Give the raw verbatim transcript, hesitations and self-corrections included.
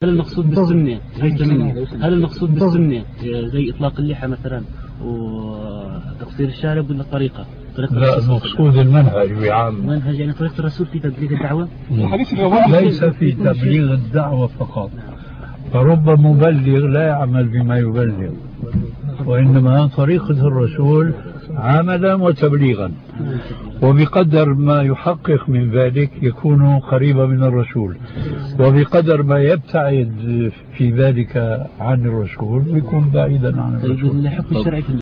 هل المقصود بالسنة زي التمني؟ هل المقصود بالسنة زي إطلاق اللحى مثلا وتقصير الشارب ولا طريقة؟ لا، المقصود المنهج بعام. منهج يعني طريقة الرسول في تبليغ الدعوة؟ ليس في تبليغ الدعوة فقط، فرب مبلغ لا يعمل بما يبلغ، وإنما طريقة الرسول عملا وتبليغا، وبقدر ما يحقق من ذلك يكون قريبا من الرسول، وبقدر ما يبتعد في ذلك عن الرسول يكون بعيدا عن الرسول. الحكم الشرعي